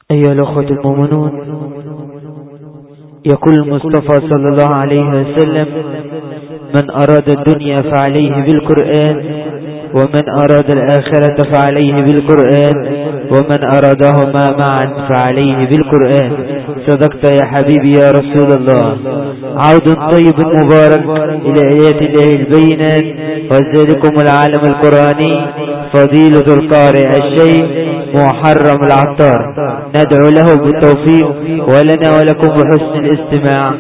أيها الأخوة المؤمنون، يقول المصطفى صلى الله عليه وسلم: من أراد الدنيا فعليه بالقرآن، ومن أراد الآخرة فعليه بالقرآن، ومن أرادهما معا فعليه بالقرآن. صدقت يا حبيبي يا رسول الله. عود طيب مبارك إلى آيات الله البينات، وذلكم العالم القرآني فضيلة القارئ الشيخ محرم العطار، ندعو له بالتوفيق ولنا ولكم بحسن الاستماع.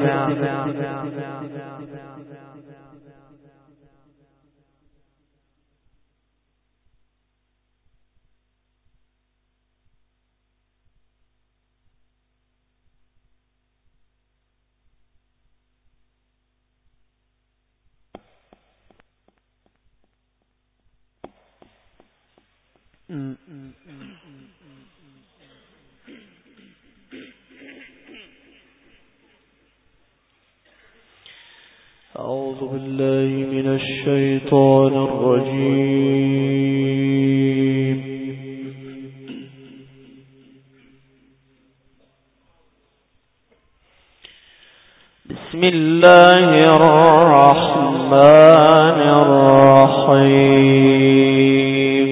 أعوذ بالله من الشيطان الرجيم. بسم الله الرحمن الرحيم.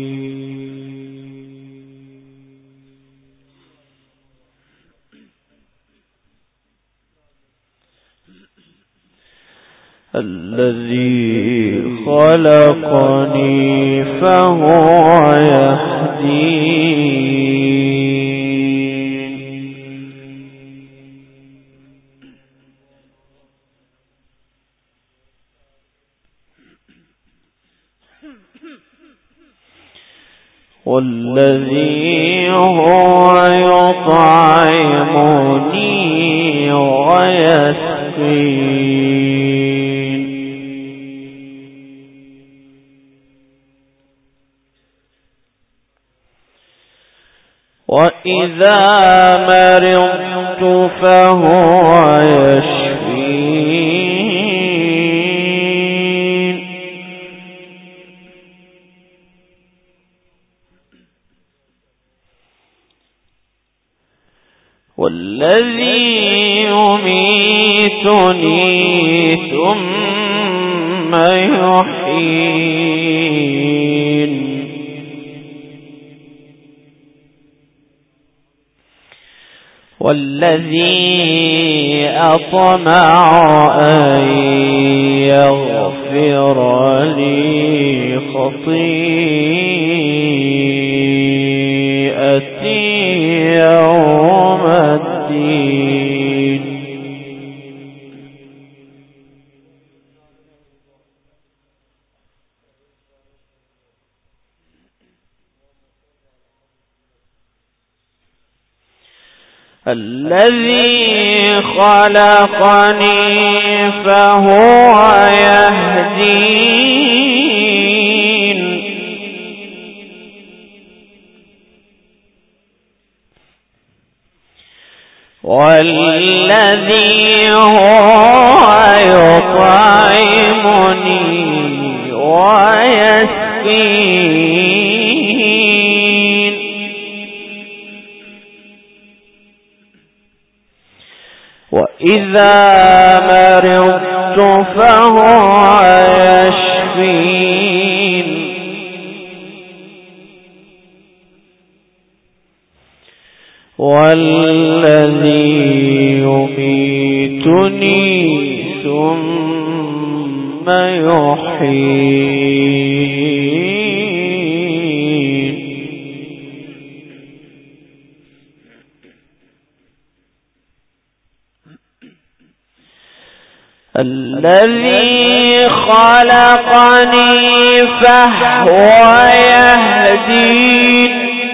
الذي خلقني فهو يهدين، والذي هو يطعمني ويسقين، وإذا مرضت فهو يشفين، والذي يميتني ثم يحيين، والذي أطمع أن يغفر لي خطيئتي يوم الدين. الذي خلقني فهو يهدين، والذي هو يطعمني ويسقين، وإذا مرضت فهو يشفين، والذي يميتني ثم يحيين، الذي خلقني فهو يهدين،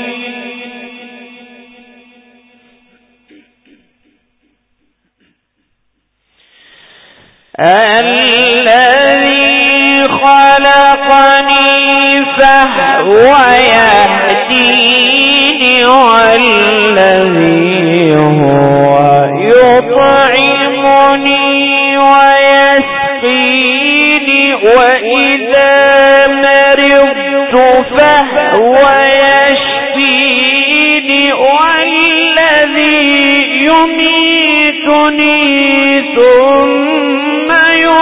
الذي خلقني فهو يهديني، والذي هو يطعمني ويسقيني، وإذا مرضت فهو يشفيني، والذي يميتني ثم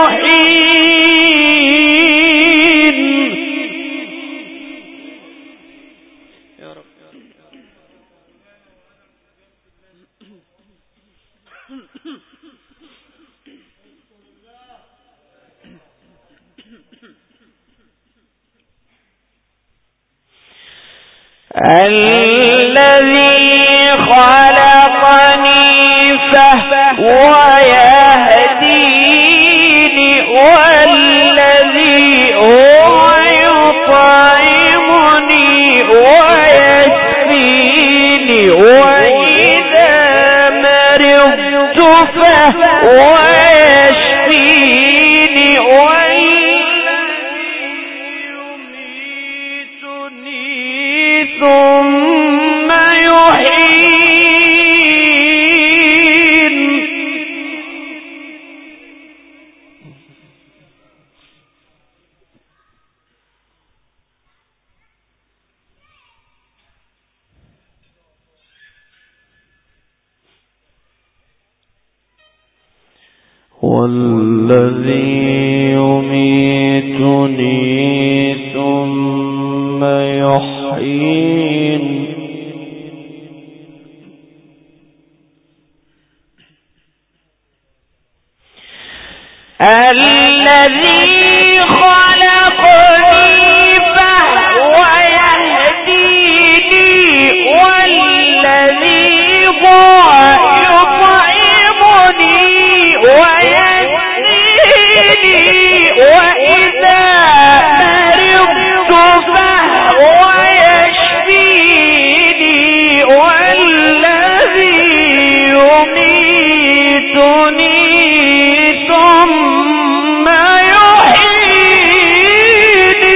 يحيين. يا رب الذي خلقني فهو يهديني والذي هو يطعمني ويسقيني وإذا مرضت فهو يشفيني ثم يحيين. والذي يميتني ثم يحيين. الذي خلقني فهو يهديني والذي هو يطعمني ويسقيني وإذا مرضت فهو يشفيني والذي يميتني ثم يحييني.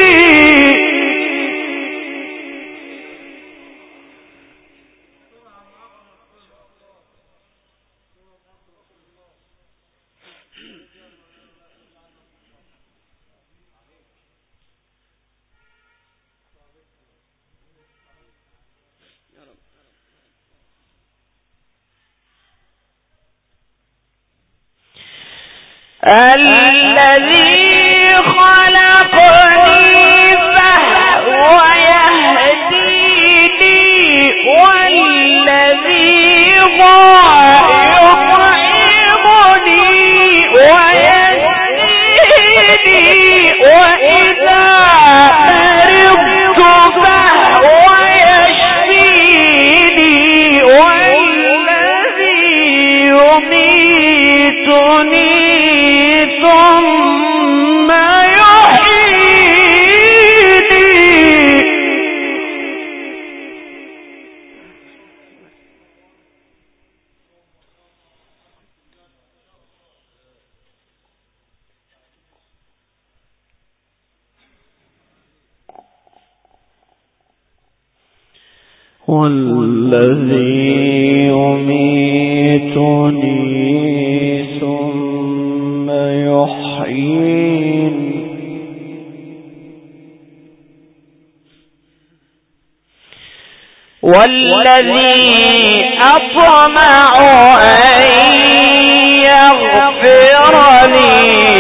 الذي خلقني فهو يهديني والذي هو يطعمني ويسقيني وإذا مرضت فهو يشفيني والذي يميتني ثم يحييني. والذي يميتني ثم يحيين. والذي أطمع أن يغفر لي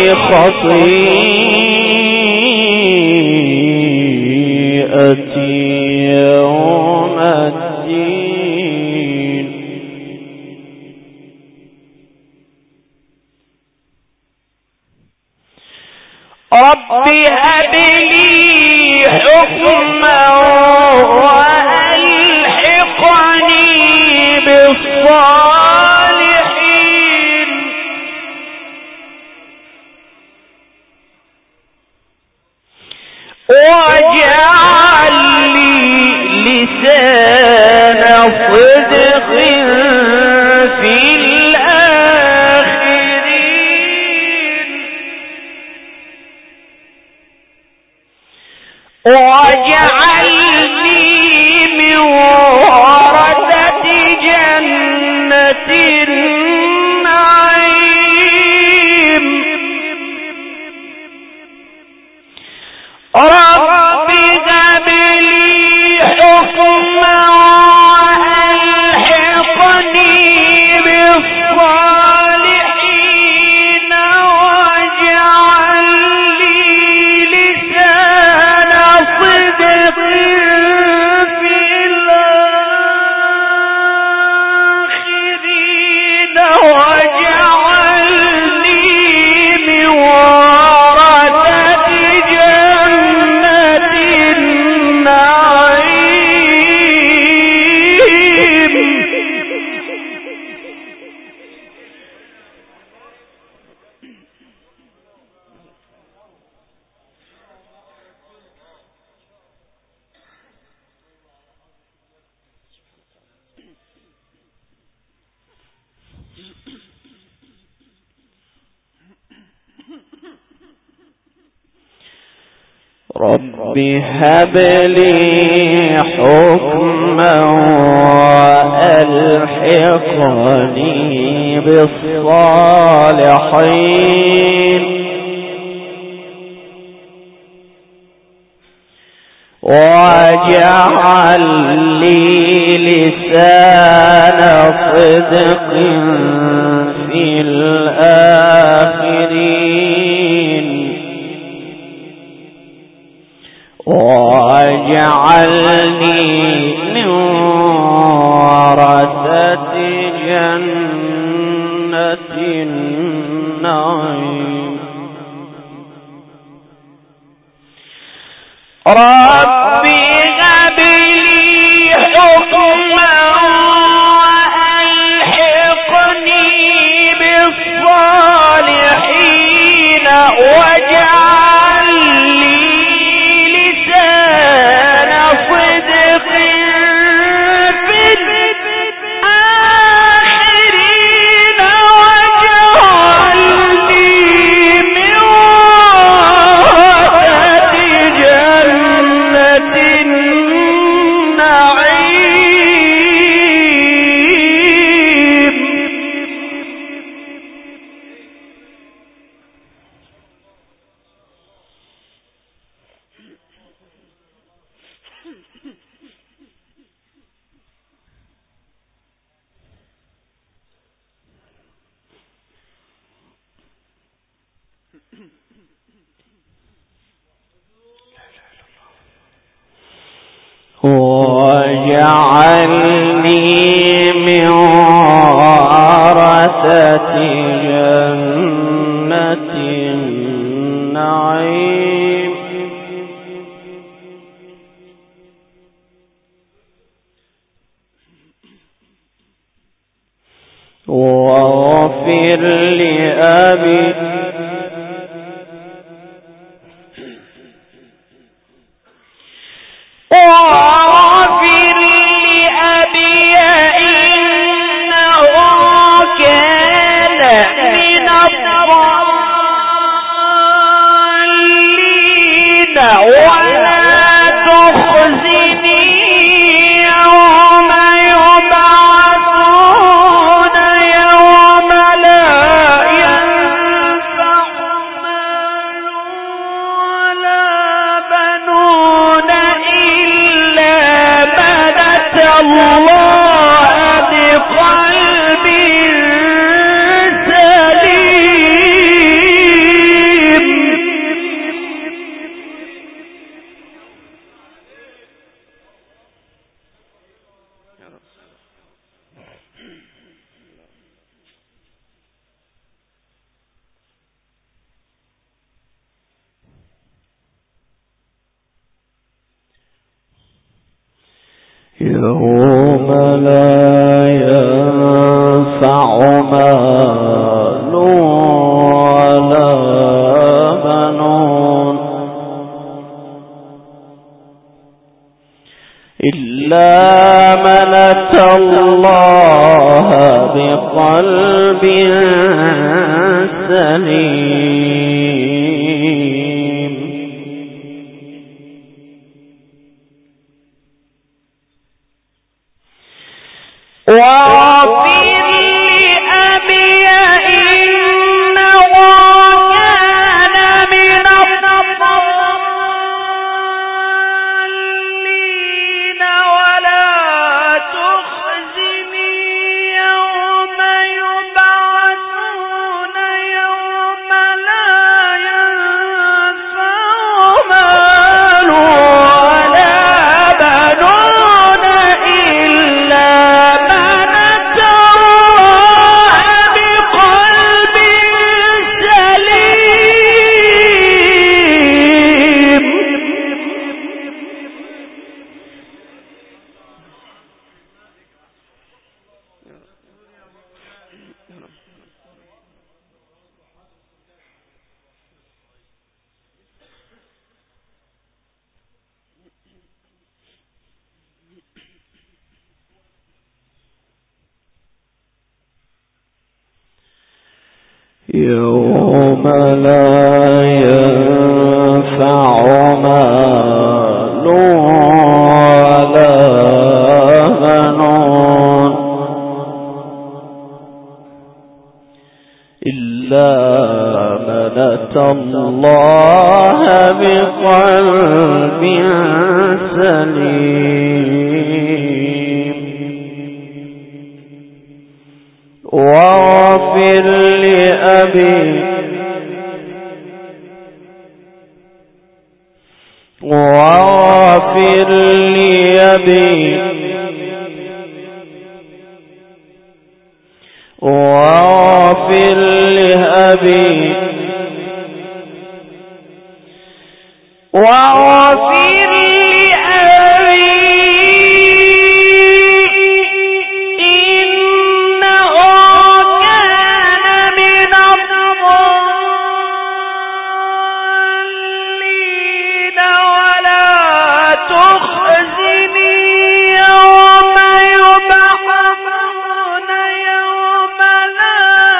خطيئتي يوم الدين. رب هب لي حكما وألحقني بالصالحين. واجعل لي لسان صدق في الآخرين. واجعلني من ورثة جنة النعيم. رب هب لي حكما وألحقني رب هب لي حكما وألحقني بالصالحين واجعل لي لسان صدق في الآخرين واجعلني من ورثة جنة النعيم ربي هب لي حكما وألحقني بالصالحين واجعل لي لسان صدق في الآخرين واجعلني من ورثة جنة النعيم واجعلني من ورثة جنة النعيم واغفر لأبي واغفر لأبي إنه كان من الضالين ولا تخزني يوم يبعثون يوم لا ينفع مال ولا بنون إلا من أتى الله بقلب سليم يوم لا ينفع مال ولا بنون إلا من أتى الله بقلب سليم واغفر لأبي إنه كان من الضالين ولا تخزني يوم يبعثون يوم لا ينفع مال ولا بنون إلا من أتى الله بقلب سليم يوم لا ينفع مال الله بقلب سليم واغفر لأبي واغفر لأبي واغفر لأبي واغفر لأبي إنه كان من الضالين ولا تخزني يوم يبعثون يوم لا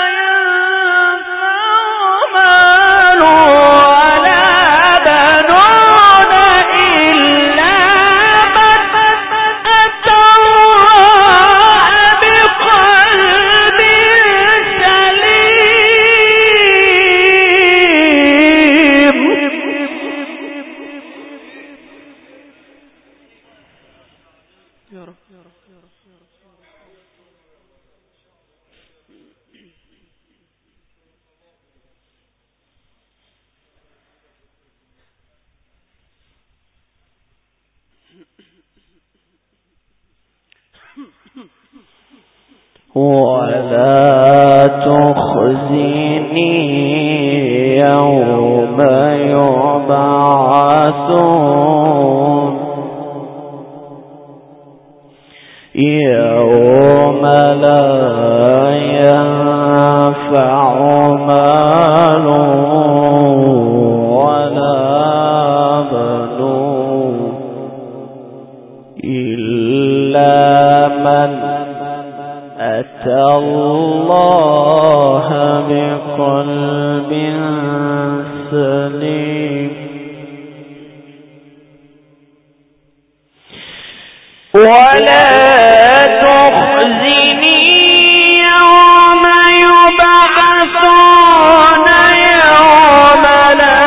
ينفع مال ولا بنون إلا من أتى الله بقلب سليم يا رب يا رب يا رب يا رب ولا تخزني يوم يبعثون يوم لا ينفع مال ولا بنون إلا من أتى الله بقلب سليم ولا تخزني يوم يبعثون يوم لا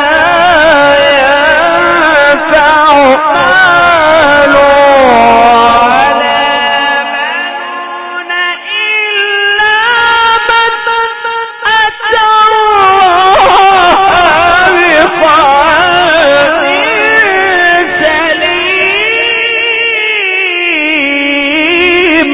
ينفع مال ولا بنون إلا من أتى الله بقلب سليم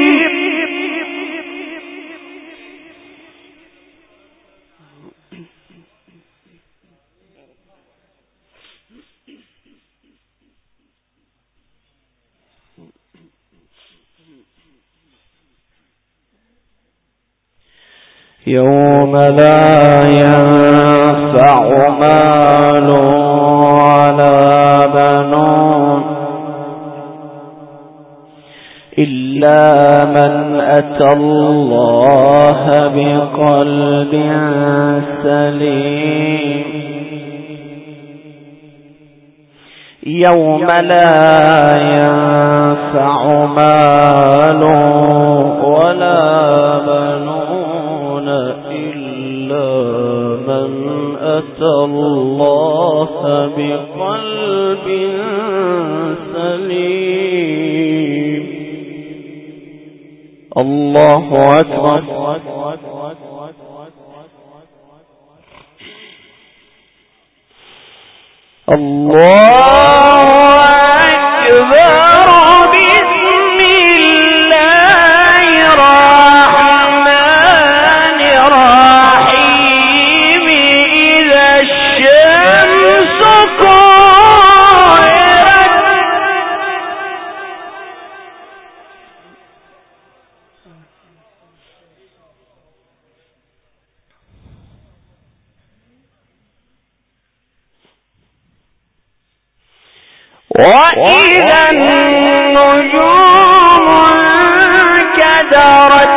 يوم لا ينفع مال ولا بنون إلا من أتى الله بقلب سليم يوم لا ينفع مال ولا بنون إلا من أتى الله بقلب سليم الله أكبر الله أكبر بسم الله الرحمن الرحيم إذا الشمس كورت وإذا النجوم انكدرت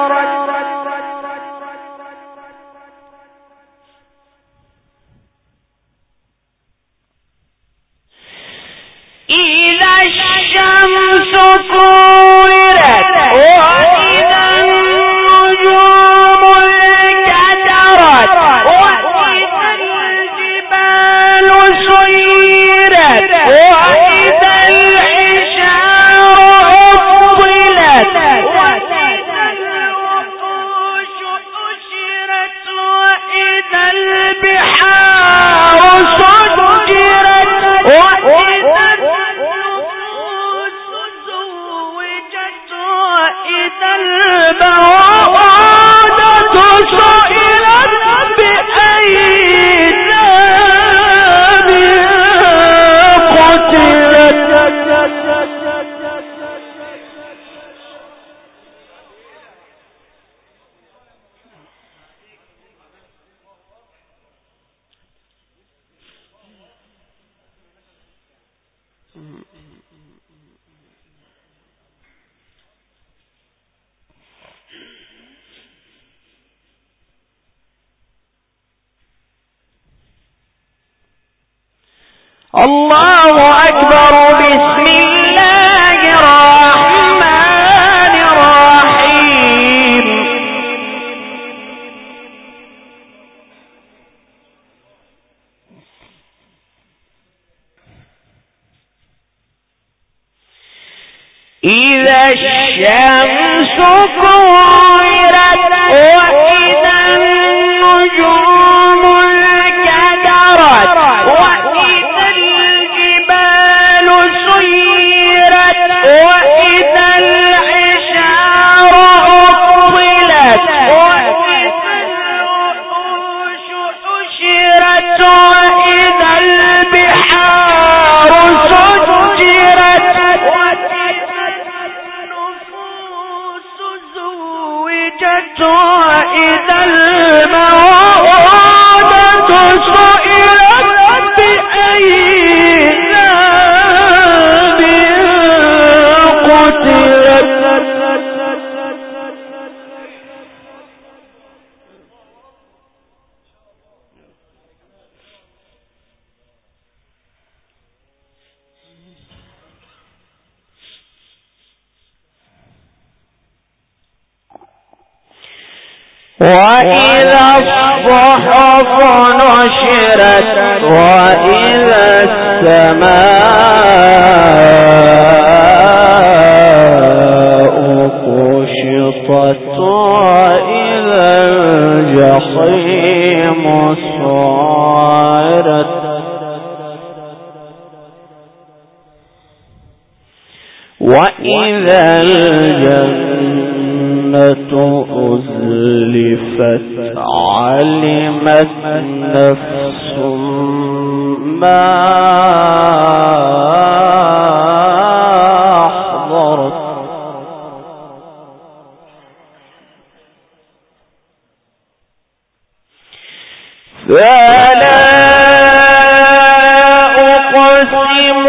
إذا الشمس كورت وإذا النجوم انكدرت وإذا الجبال وإذا العشار عطلت وإذا الوحوش حشرت وإذا البحار سجرت وإذا النفوس زوجت وإذا الموءودة سئلت بأي ذنب قتلت. الله أكبر. بسم الله الرحمن الرحيم. إذا الشمس كورت وإذا النجوم انكدرت وإذا الجبال سيرت وإذا العشار عطلت وإذا الوحوش حشرت وإذا البحار سجرت وإذا النفوس زوجت وإذا الموءودة سئلت بأي ذنب قتلت. وإذا الصحف نشرت وإذا السماء كشطت وإذا الجحيم سعرت وإذا الجنة أزلفت علمت نفس ما أحضرت. فلا أقسم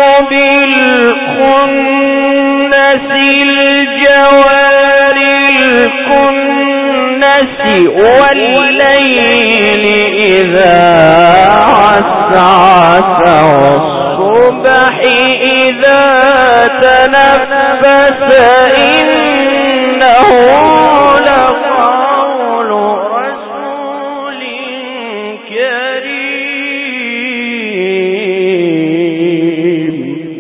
بالخنس الجوار الكنس والليل إذا عسعس والصبح إذا تنفس إنه لقول رسول كريم.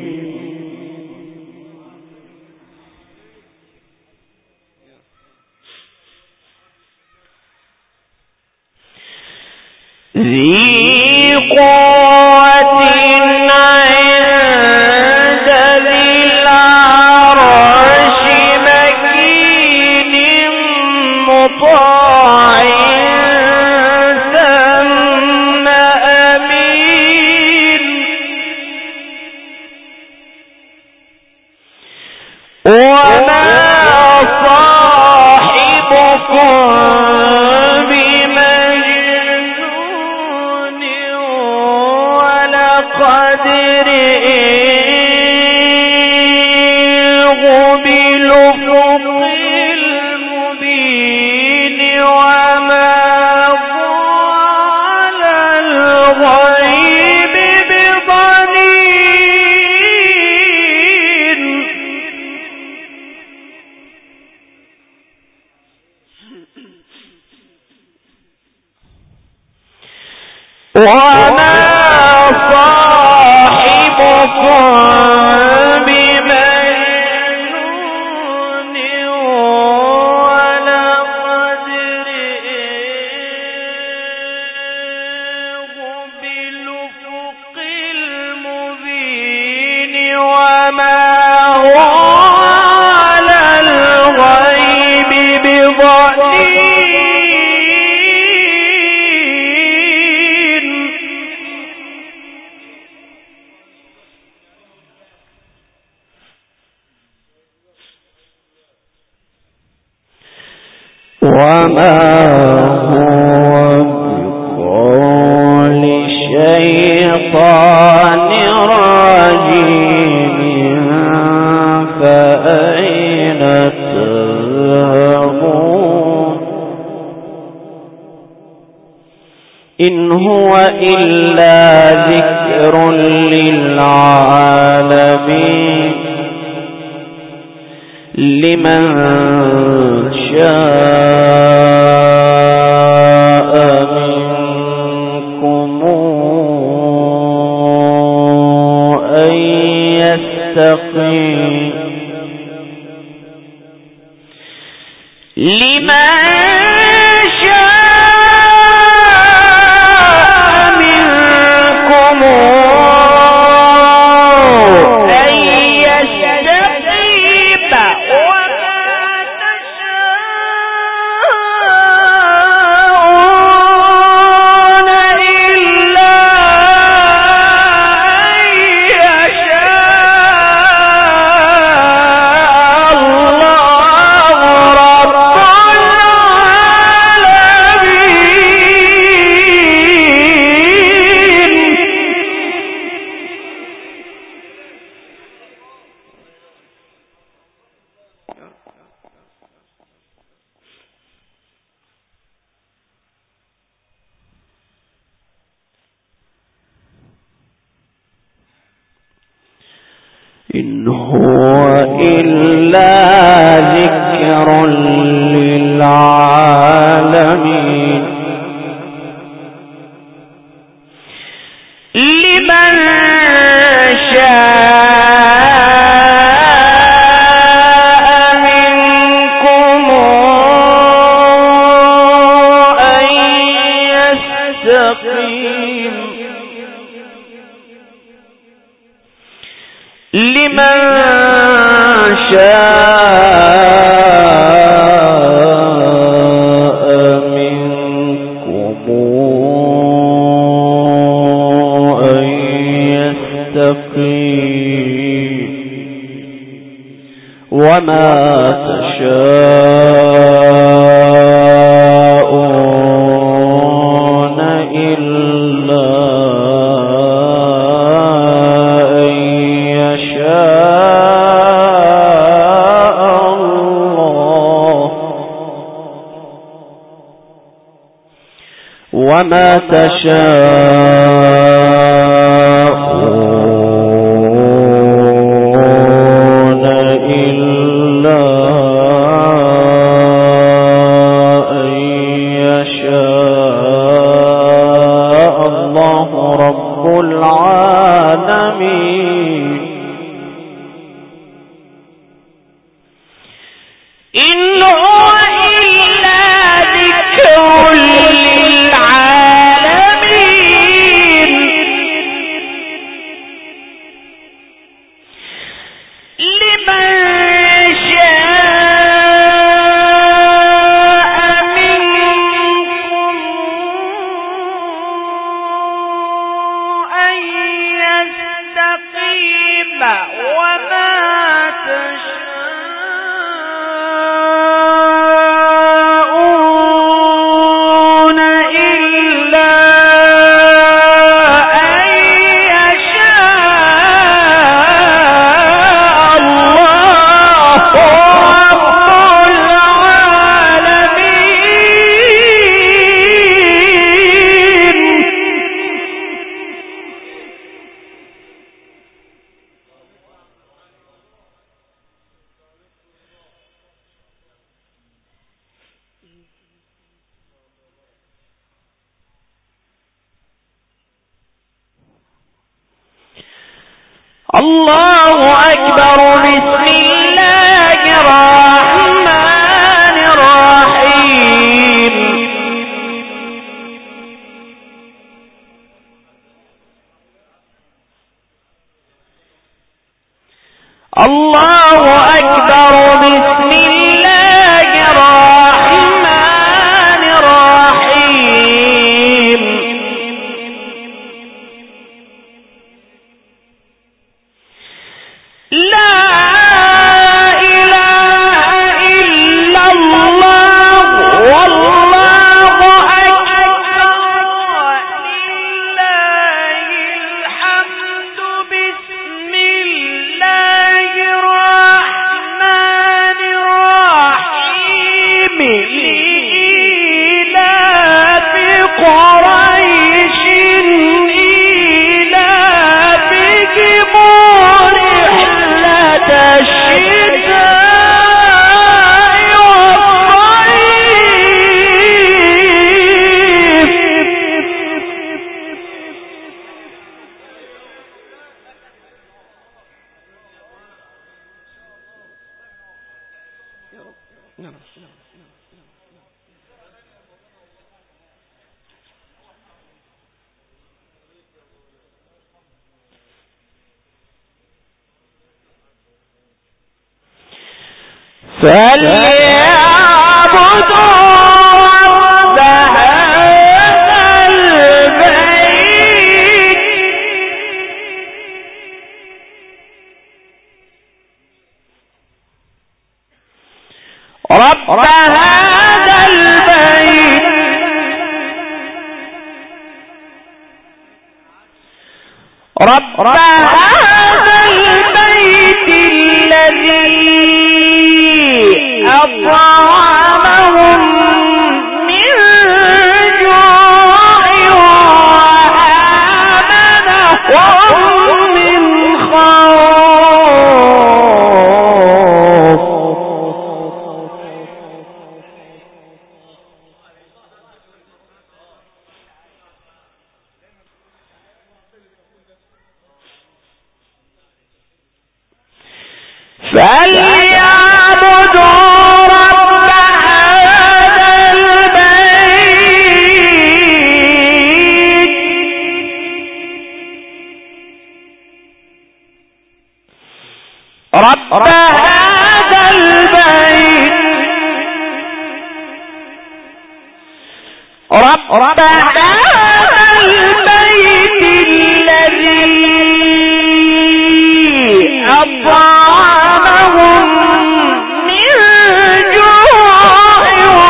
ذي قوة عند ذي العرش مكين مطاع ثم أمين. وما صاحبكم بمجنون ولقد رئيه بالأفق المبين وما هو على الغيب بضنين. وما صاحبكم إن هو إلا ذكر للعالمين لمن شاء منكم أن يستقيم إن هو إلا ذكر للعالمين لمن شاء منكم أن يستقيم لمن شاء منكم أن يستقيم وما تشاءون إلا وما تشاءون إلا أن يشاء الله رب العالمين إن هو إلا ذكر الله أكبر. بسم الله الرحمن الرحيم. الله أكبر. بسم الله الرحمن الرحيم. لا إله إلا الله والله أكبر ولله الحمد. بسم الله الرحمن الرحيم. لإيلاف قريش إيلافهم رحلة الشتاء والصيف. فليعبدوا رب هذا البيت. رب هذا البيت رب هذا البيت الذي أطعمهم من جوع وآمنهم من خوف. فليعبدوا رب هذا البيت. رب هذا البيت رب هذا البيت الذي أطعمهم من جوع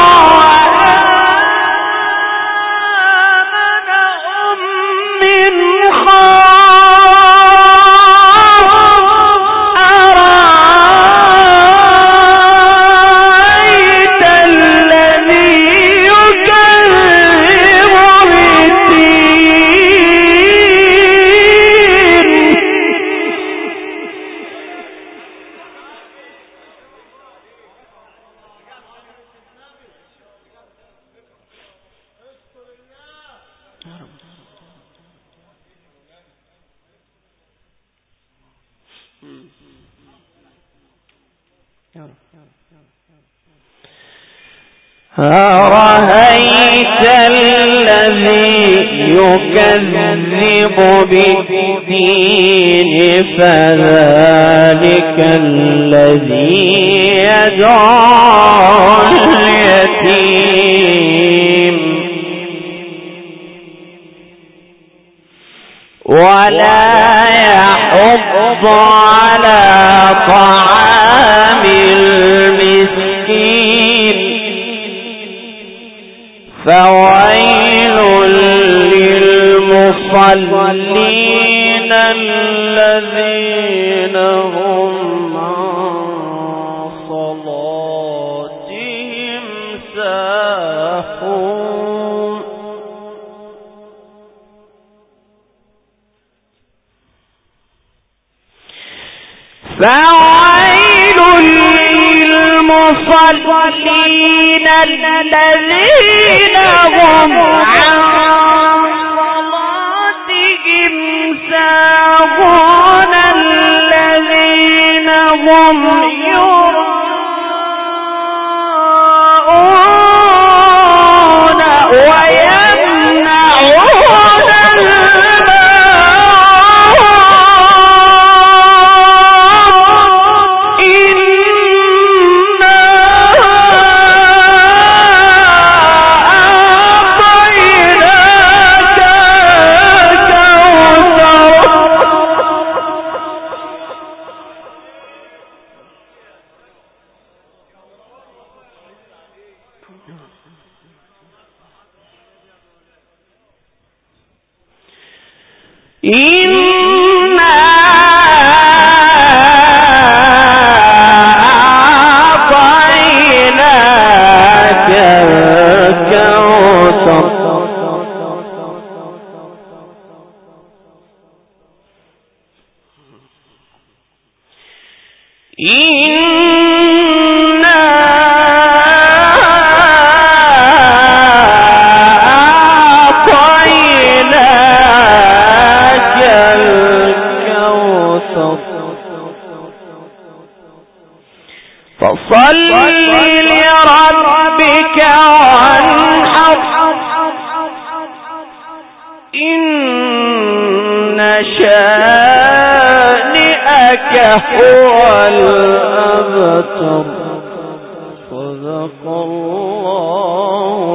وآمنهم من خوف. أرأيت الذي يكذب بالدين. أرأيت الذي يكذب بالدين فذلك الذي يدعو اليتيم ولا يحض على طعام المسكين. فويل للمصلين الذين هم عن صلاتهم ساهون. فويل للمصلين الذين هم عن صلاتهم ساهون إنا أعطيناك الكوثر فصل لربك وانحر إن شانئك هو الأبتر صدق الله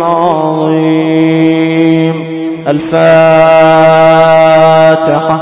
العظيم. الفاتحة.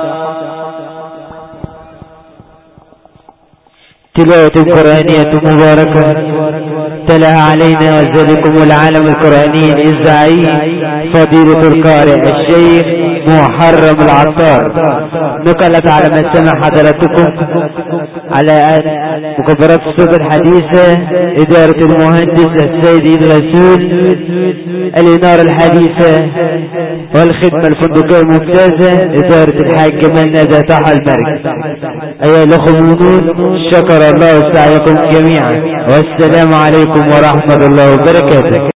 تلاوة قرآنية مباركة تلاها علينا وزادكم العالم القرآني الإذاعي فضيلة القارئ الشيخ محرم العطار. نقلت على ما سمع حضراتكم على مكبرات الصوت الحديثة إدارة المهندس السيد الرسول الإنارة الحديثة والخدمة الفندقية الممتازة إدارة الحاج جمال نادى طه المركز. أيها الأخوة المؤمنون، شكر الله سعيكم جميعا، والسلام عليكم ورحمة الله وبركاته.